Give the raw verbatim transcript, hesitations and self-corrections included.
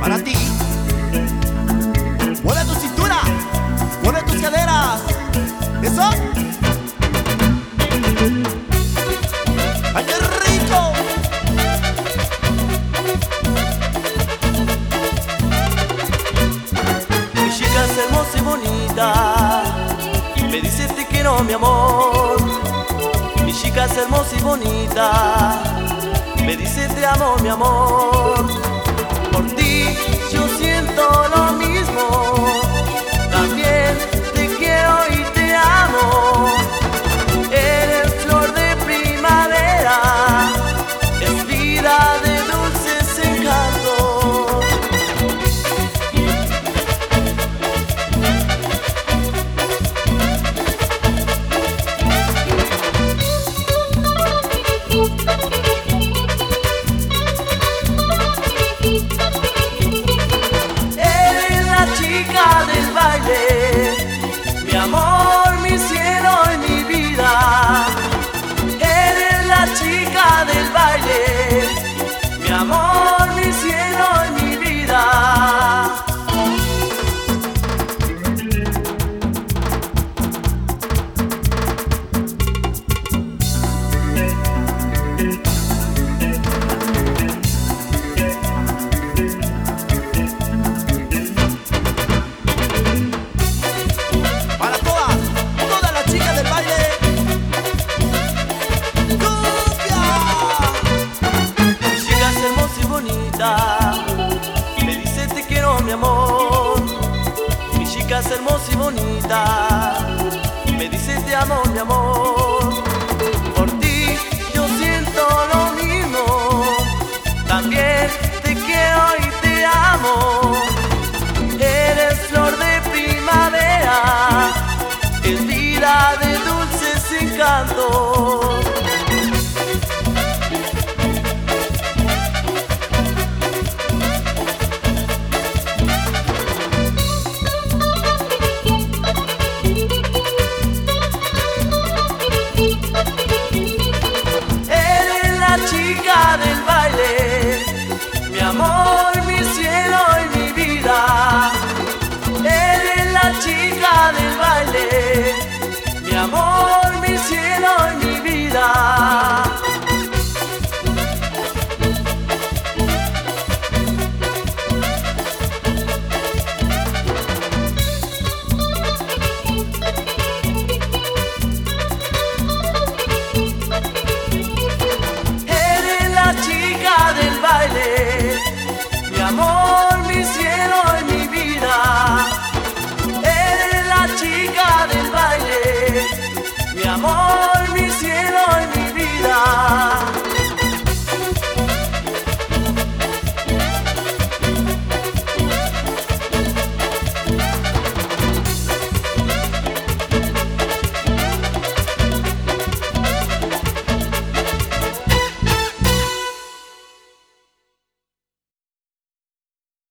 para ti. Mueve tu cintura, mueve tus caderas. ¿Eso? ¡Ay, qué rico! Mi chica es hermosa y bonita, me dice te quiero mi amor. Mi chica es hermosa y bonita, me dice te amo mi amor. Por ti yo siento lo mismo, también te quiero y te amo. Eres flor de primavera, es vida de dulces encantos. Eres la chica del baile, mi amor, mi cielo y mi vida. Eres la chica del baile, mi amor, mi cielo y mi vida. Para todas, todas las chicas del baile. ¡Cumbia! Mi chica es hermosa y bonita, me dice te quiero mi amor. Mi chica es hermosa y bonita, me dice te amo mi amor.